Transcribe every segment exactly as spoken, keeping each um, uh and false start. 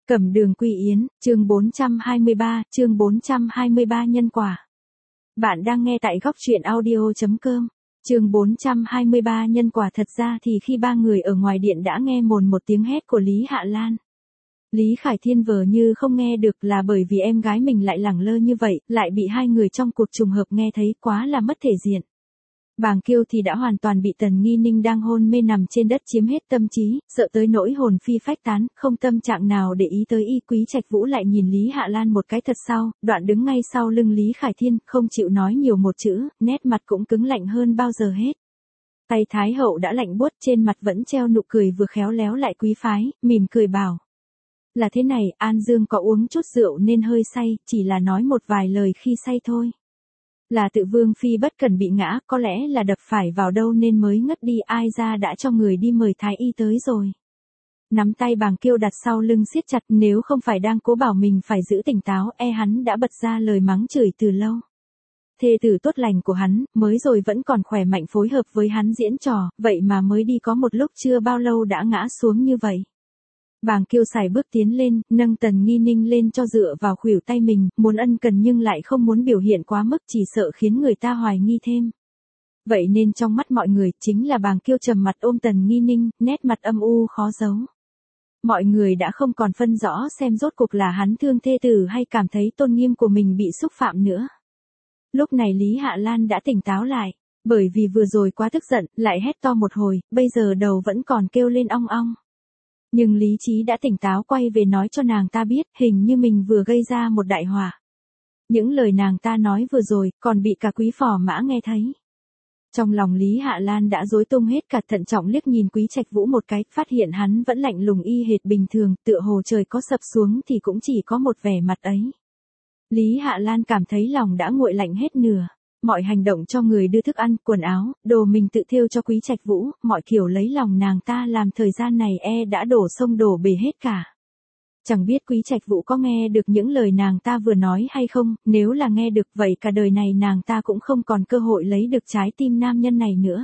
Cẩm Đường Quy Yến, chương bốn trăm hai mươi ba, chương bốn trăm hai mươi ba nhân quả. Bạn đang nghe tại góc truyện audio chấm com. Chương bốn trăm hai mươi ba nhân quả. Thật ra thì khi ba người ở ngoài điện đã nghe mồn một tiếng hét của Lý Hạ Lan. Lý Khải Thiên vờ như không nghe được, là bởi vì em gái mình lại lẳng lơ như vậy, lại bị hai người trong cuộc trùng hợp nghe thấy, quá là mất thể diện. Bàng Kiêu thì đã hoàn toàn bị Tần Nghi Ninh đang hôn mê nằm trên đất chiếm hết tâm trí, sợ tới nỗi hồn phi phách tán, không tâm trạng nào để ý tới y. Quý Trạch Vũ lại nhìn Lý Hạ Lan một cái thật sau, đoạn đứng ngay sau lưng Lý Khải Thiên, không chịu nói nhiều một chữ, nét mặt cũng cứng lạnh hơn bao giờ hết. Tay Thái Hậu đã lạnh buốt, trên mặt vẫn treo nụ cười vừa khéo léo lại quý phái, mỉm cười bảo: là thế này, An Dương có uống chút rượu nên hơi say, chỉ là nói một vài lời khi say thôi. Là tự Vương Phi bất cẩn bị ngã, có lẽ là đập phải vào đâu nên mới ngất đi, ai ra đã cho người đi mời Thái Y tới rồi. Nắm tay Bàng Kiêu đặt sau lưng siết chặt, nếu không phải đang cố bảo mình phải giữ tỉnh táo, e hắn đã bật ra lời mắng chửi từ lâu. Thê tử tốt lành của hắn, mới rồi vẫn còn khỏe mạnh phối hợp với hắn diễn trò, vậy mà mới đi có một lúc chưa bao lâu đã ngã xuống như vậy. Bàng Kiêu xài bước tiến lên, nâng Tần Nghi Ninh lên cho dựa vào khuỷu tay mình, muốn ân cần nhưng lại không muốn biểu hiện quá mức, chỉ sợ khiến người ta hoài nghi thêm. Vậy nên trong mắt mọi người, chính là Bàng Kiêu trầm mặt ôm Tần Nghi Ninh, nét mặt âm u khó giấu. Mọi người đã không còn phân rõ xem rốt cuộc là hắn thương thê tử hay cảm thấy tôn nghiêm của mình bị xúc phạm nữa. Lúc này Lý Hạ Lan đã tỉnh táo lại, bởi vì vừa rồi quá tức giận, lại hét to một hồi, bây giờ đầu vẫn còn kêu lên ong ong. Nhưng lý trí đã tỉnh táo quay về nói cho nàng ta biết, hình như mình vừa gây ra một đại họa. Những lời nàng ta nói vừa rồi, còn bị cả quý phò mã nghe thấy. Trong lòng Lý Hạ Lan đã rối tung hết cả, thận trọng liếc nhìn Quý Trạch Vũ một cái, phát hiện hắn vẫn lạnh lùng y hệt bình thường, tựa hồ trời có sập xuống thì cũng chỉ có một vẻ mặt ấy. Lý Hạ Lan cảm thấy lòng đã nguội lạnh hết nửa. Mọi hành động cho người đưa thức ăn, quần áo, đồ mình tự thêu cho Quý Trạch Vũ, mọi kiểu lấy lòng nàng ta làm thời gian này e đã đổ sông đổ bể hết cả. Chẳng biết Quý Trạch Vũ có nghe được những lời nàng ta vừa nói hay không, nếu là nghe được vậy cả đời này nàng ta cũng không còn cơ hội lấy được trái tim nam nhân này nữa.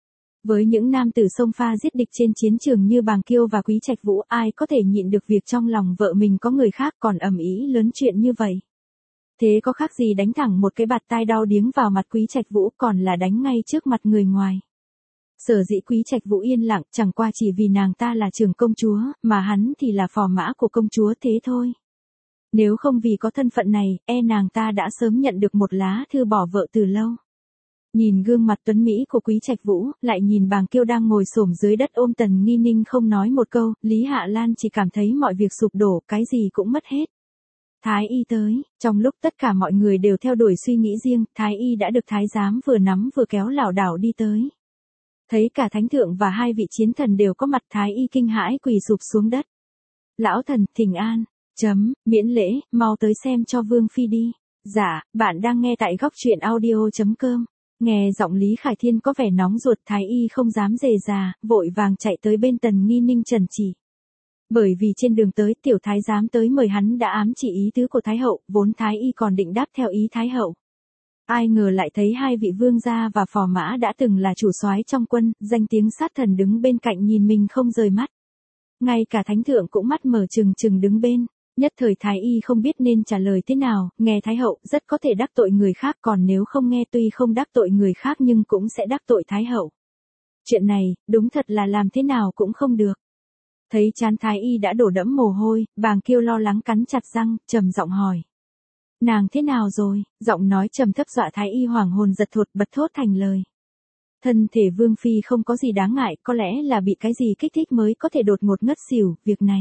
Với những nam tử xông pha giết địch trên chiến trường như Bàng Kiêu và Quý Trạch Vũ, ai có thể nhịn được việc trong lòng vợ mình có người khác, còn ầm ĩ lớn chuyện như vậy. Thế có khác gì đánh thẳng một cái bạt tai đau điếng vào mặt Quý Trạch Vũ, còn là đánh ngay trước mặt người ngoài. Sở dĩ Quý Trạch Vũ yên lặng, chẳng qua chỉ vì nàng ta là trưởng công chúa, mà hắn thì là phò mã của công chúa thế thôi. Nếu không vì có thân phận này, e nàng ta đã sớm nhận được một lá thư bỏ vợ từ lâu. Nhìn gương mặt tuấn mỹ của Quý Trạch Vũ, lại nhìn Bàng Kiêu đang ngồi xổm dưới đất ôm Tần Nghi Ninh không nói một câu, Lý Hạ Lan chỉ cảm thấy mọi việc sụp đổ, cái gì cũng mất hết. Thái Y tới, trong lúc tất cả mọi người đều theo đuổi suy nghĩ riêng, Thái Y đã được Thái giám vừa nắm vừa kéo lảo đảo đi tới. Thấy cả Thánh thượng và hai vị chiến thần đều có mặt, Thái Y kinh hãi quỳ sụp xuống đất. Lão thần, thỉnh an, chấm, miễn lễ, mau tới xem cho Vương Phi đi. Dạ, bạn đang nghe tại góc truyện audio chấm com. Nghe giọng Lý Khải Thiên có vẻ nóng ruột, Thái Y không dám dề già, vội vàng chạy tới bên Tần Nghi Ninh trần chỉ. Bởi vì trên đường tới, tiểu thái giám tới mời hắn đã ám chỉ ý tứ của Thái Hậu, vốn Thái Y còn định đáp theo ý Thái Hậu. Ai ngờ lại thấy hai vị vương gia và phò mã đã từng là chủ soái trong quân, danh tiếng sát thần đứng bên cạnh nhìn mình không rời mắt. Ngay cả Thánh thượng cũng mắt mở trừng trừng đứng bên, nhất thời Thái Y không biết nên trả lời thế nào, nghe Thái Hậu rất có thể đắc tội người khác, còn nếu không nghe tuy không đắc tội người khác nhưng cũng sẽ đắc tội Thái Hậu. Chuyện này, đúng thật là làm thế nào cũng không được. Thấy trán Thái Y đã đổ đẫm mồ hôi, Bàng Kiêu lo lắng cắn chặt răng, trầm giọng hỏi. Nàng thế nào rồi? Giọng nói trầm thấp dọa Thái Y hoảng hồn giật thột bật thốt thành lời. Thân thể Vương Phi không có gì đáng ngại, có lẽ là bị cái gì kích thích mới có thể đột ngột ngất xỉu, việc này.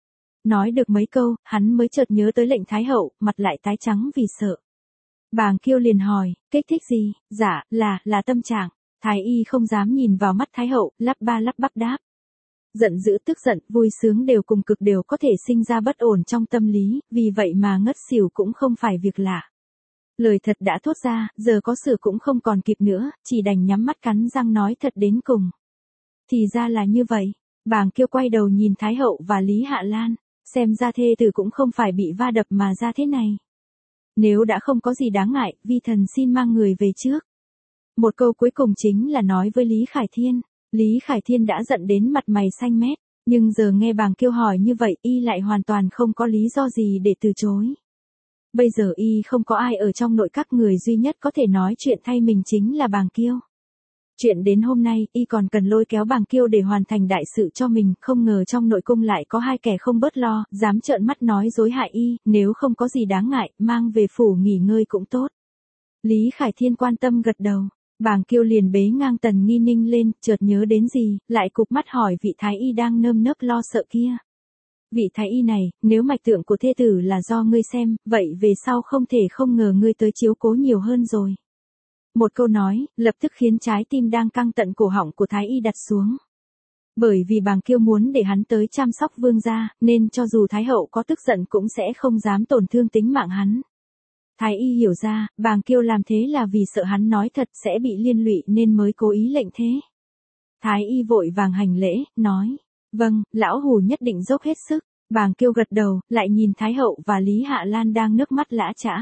Nói được mấy câu, hắn mới chợt nhớ tới lệnh Thái Hậu, mặt lại tái trắng vì sợ. Bàng Kiêu liền hỏi, kích thích gì? Dạ, là, là tâm trạng. Thái Y không dám nhìn vào mắt Thái Hậu, lắp ba lắp bắp đáp. Giận dữ tức giận, vui sướng đều cùng cực đều có thể sinh ra bất ổn trong tâm lý, vì vậy mà ngất xỉu cũng không phải việc lạ. Lời thật đã thốt ra, giờ có sửa cũng không còn kịp nữa, chỉ đành nhắm mắt cắn răng nói thật đến cùng. Thì ra là như vậy. Bàng Kiêu quay đầu nhìn Thái Hậu và Lý Hạ Lan, xem ra thê tử cũng không phải bị va đập mà ra thế này. Nếu đã không có gì đáng ngại, vi thần xin mang người về trước. Một câu cuối cùng chính là nói với Lý Khải Thiên. Lý Khải Thiên đã giận đến mặt mày xanh mét, Nhưng giờ nghe bàng Kiêu hỏi như vậy, y lại hoàn toàn không có lý do gì để từ chối. Bây giờ y không có ai ở trong nội các, người duy nhất có thể nói chuyện thay mình chính là bàng Kiêu. Chuyện đến hôm nay, y còn cần lôi kéo bàng Kiêu để hoàn thành đại sự cho mình, không ngờ trong nội cung lại có hai kẻ không bớt lo, dám trợn mắt nói dối hại y, nếu không có gì đáng ngại, mang về phủ nghỉ ngơi cũng tốt. Lý Khải Thiên quan tâm gật đầu, bàng Kiêu liền bế ngang Tần Nghi Ninh lên, chợt nhớ đến gì, lại cụp mắt hỏi vị thái y đang nơm nớp lo sợ kia. Vị thái y này, nếu mạch tượng của thê tử là do ngươi xem, vậy về sau không thể không ngờ ngươi tới chiếu cố nhiều hơn rồi. Một câu nói, lập tức khiến trái tim đang căng tận cổ họng của thái y đặt xuống. Bởi vì bàng Kiêu muốn để hắn tới chăm sóc vương gia, nên cho dù thái hậu có tức giận cũng sẽ không dám tổn thương tính mạng hắn. Thái y hiểu ra, bàng Kiêu làm thế là vì sợ hắn nói thật sẽ bị liên lụy nên mới cố ý lệnh thế. Thái y vội vàng hành lễ, nói, vâng, lão hủ nhất định dốc hết sức. Bàng Kiêu gật đầu, lại nhìn thái hậu và Lý Hạ Lan đang nước mắt lã chã.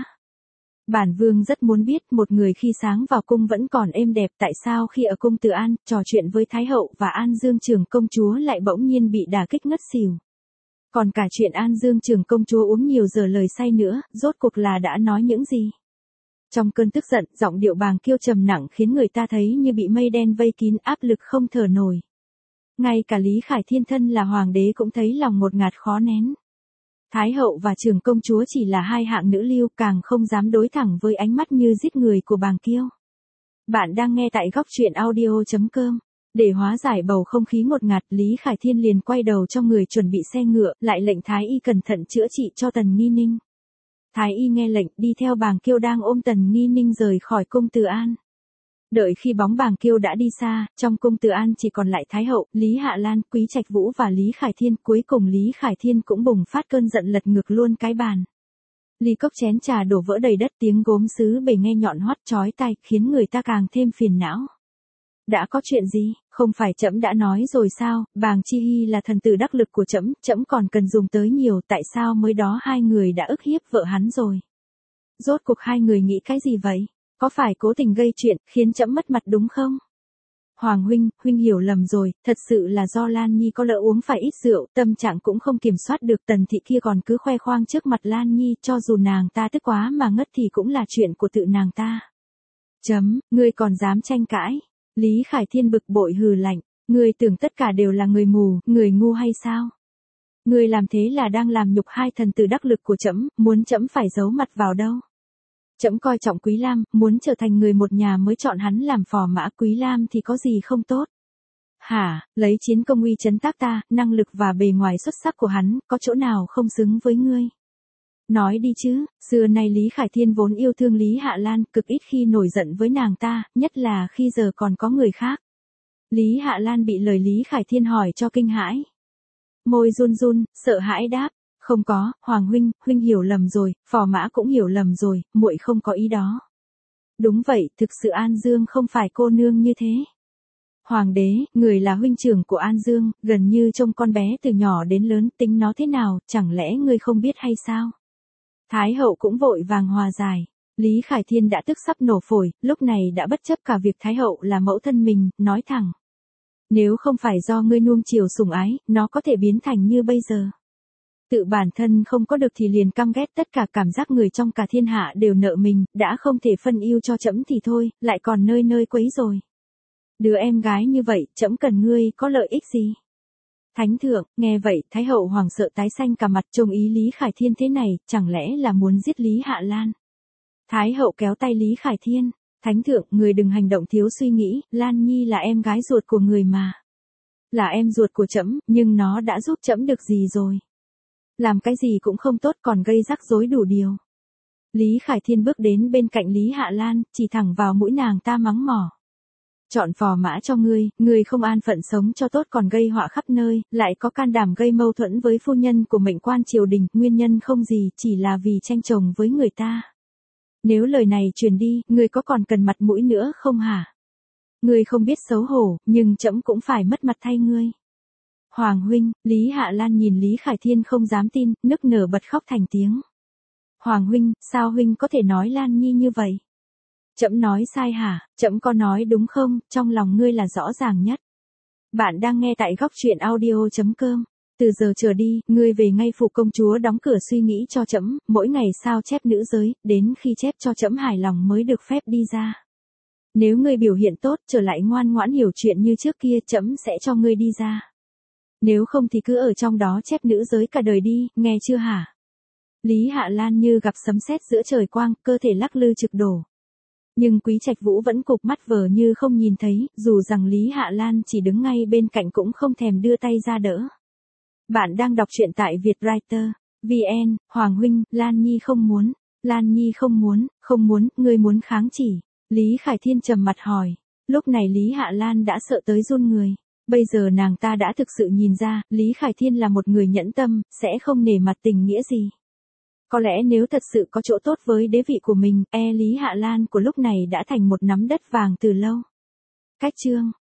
Bản vương rất muốn biết, một người khi sáng vào cung vẫn còn êm đẹp, tại sao khi ở cung Từ An, trò chuyện với thái hậu và An Dương Trường công chúa lại bỗng nhiên bị đả kích ngất xỉu. Còn cả chuyện An Dương Trường công chúa uống nhiều giờ lời say nữa, rốt cuộc là đã nói những gì? Trong cơn tức giận, giọng điệu bàng Kiêu trầm nặng khiến người ta thấy như bị mây đen vây kín, áp lực không thở nổi. Ngay cả Lý Khải Thiên thân là hoàng đế cũng thấy lòng ngột ngạt khó nén. Thái hậu và Trường công chúa chỉ là hai hạng nữ lưu, càng không dám đối thẳng với ánh mắt như giết người của bàng Kiêu. Bạn đang nghe tại góc truyện audio chấm com. Để hóa giải bầu không khí ngột ngạt, Lý Khải Thiên liền quay đầu cho người chuẩn bị xe ngựa, lại lệnh Thái y cẩn thận chữa trị cho Tần Nghi Ninh. Thái y nghe lệnh, đi theo bàng Kiêu đang ôm Tần Nghi Ninh rời khỏi cung Từ An. Đợi khi bóng bàng Kiêu đã đi xa, trong cung Từ An chỉ còn lại Thái hậu, Lý Hạ Lan, Quý Trạch Vũ và Lý Khải Thiên. Cuối cùng Lý Khải Thiên cũng bùng phát cơn giận, lật ngược luôn cái bàn. Ly cốc chén trà đổ vỡ đầy đất, tiếng gốm sứ bể nghe nhọn hoắt chói tai, khiến người ta càng thêm phiền não. Đã có chuyện gì, không phải trẫm đã nói rồi sao, bàng Chi Hy là thần tử đắc lực của trẫm, trẫm còn cần dùng tới nhiều, tại sao mới đó hai người đã ức hiếp vợ hắn rồi. Rốt cuộc hai người nghĩ cái gì vậy? Có phải cố tình gây chuyện, khiến trẫm mất mặt đúng không? Hoàng huynh, huynh hiểu lầm rồi, thật sự là do Lan Nhi có lỡ uống phải ít rượu, tâm trạng cũng không kiểm soát được. Tần thị kia còn cứ khoe khoang trước mặt Lan Nhi, cho dù nàng ta tức quá mà ngất thì cũng là chuyện của tự nàng ta. Chấm, ngươi còn dám tranh cãi? Lý Khải Thiên bực bội hừ lạnh, ngươi tưởng tất cả đều là người mù, người ngu hay sao? Ngươi làm thế là đang làm nhục hai thần tử đắc lực của trẫm, muốn trẫm phải giấu mặt vào đâu? Trẫm coi trọng Quý Lam, muốn trở thành người một nhà mới chọn hắn làm phò mã. Quý Lam thì có gì không tốt? Hả, lấy chiến công uy chấn tác ta, năng lực và bề ngoài xuất sắc của hắn, có chỗ nào không xứng với ngươi? Nói đi chứ, xưa nay Lý Khải Thiên vốn yêu thương Lý Hạ Lan, cực ít khi nổi giận với nàng ta, nhất là khi giờ còn có người khác. Lý Hạ Lan bị lời Lý Khải Thiên hỏi cho kinh hãi. Môi run run, sợ hãi đáp, không có, Hoàng huynh, huynh hiểu lầm rồi, phò mã cũng hiểu lầm rồi, muội không có ý đó. Đúng vậy, thực sự An Dương không phải cô nương như thế. Hoàng đế, người là huynh trưởng của An Dương, gần như trông con bé từ nhỏ đến lớn, tính nó thế nào, chẳng lẽ ngươi không biết hay sao? Thái hậu cũng vội vàng hòa giải. Lý Khải Thiên đã tức sắp nổ phổi, lúc này đã bất chấp cả việc Thái hậu là mẫu thân mình, nói thẳng. Nếu không phải do ngươi nuông chiều sủng ái, nó có thể biến thành như bây giờ. Tự bản thân không có được thì liền căm ghét, tất cả cảm giác người trong cả thiên hạ đều nợ mình, đã không thể phân ưu cho trẫm thì thôi, lại còn nơi nơi quấy rồi. Đứa em gái như vậy, trẫm cần ngươi có lợi ích gì? Thánh thượng, nghe vậy, Thái hậu hoàng sợ tái xanh cả mặt, trông ý Lý Khải Thiên thế này, chẳng lẽ là muốn giết Lý Hạ Lan? Thái hậu kéo tay Lý Khải Thiên, Thánh thượng, người đừng hành động thiếu suy nghĩ, Lan Nhi là em gái ruột của người mà. Là em ruột của trẫm, nhưng nó đã giúp trẫm được gì rồi? Làm cái gì cũng không tốt, còn gây rắc rối đủ điều. Lý Khải Thiên bước đến bên cạnh Lý Hạ Lan, chỉ thẳng vào mũi nàng ta mắng mỏ. Chọn phò mã cho ngươi, ngươi không an phận sống cho tốt còn gây họa khắp nơi, lại có can đảm gây mâu thuẫn với phu nhân của mệnh quan triều đình, nguyên nhân không gì, chỉ là vì tranh chồng với người ta. Nếu lời này truyền đi, ngươi có còn cần mặt mũi nữa không hả? Ngươi không biết xấu hổ, nhưng trẫm cũng phải mất mặt thay ngươi. Hoàng huynh, Lý Hạ Lan nhìn Lý Khải Thiên không dám tin, nức nở bật khóc thành tiếng. Hoàng huynh, sao huynh có thể nói Lan Nhi như vậy? Trẫm nói sai hả? Trẫm có nói đúng không? Trong lòng ngươi là rõ ràng nhất. Bạn đang nghe tại góc truyện audio.com. Từ giờ trở đi, ngươi về ngay phủ công chúa đóng cửa suy nghĩ cho trẫm, mỗi ngày sao chép nữ giới, đến khi chép cho trẫm hài lòng mới được phép đi ra. Nếu ngươi biểu hiện tốt, trở lại ngoan ngoãn hiểu chuyện như trước kia, trẫm sẽ cho ngươi đi ra. Nếu không thì cứ ở trong đó chép nữ giới cả đời đi, nghe chưa hả? Lý Hạ Lan như gặp sấm sét giữa trời quang, cơ thể lắc lư trực đổ. Nhưng Quý Trạch Vũ vẫn cụp mắt vờ như không nhìn thấy, dù rằng Lý Hạ Lan chỉ đứng ngay bên cạnh cũng không thèm đưa tay ra đỡ. Bạn đang đọc truyện tại Vietwriter. vê en, Hoàng huynh, Lan Nhi không muốn. Lan Nhi không muốn, không muốn, ngươi muốn kháng chỉ. Lý Khải Thiên trầm mặt hỏi. Lúc này Lý Hạ Lan đã sợ tới run người. Bây giờ nàng ta đã thực sự nhìn ra, Lý Khải Thiên là một người nhẫn tâm, sẽ không nể mặt tình nghĩa gì. Có lẽ nếu thật sự có chỗ tốt với đế vị của mình, e Lý Hạ Lan của lúc này đã thành một nắm đất vàng từ lâu. Cách chương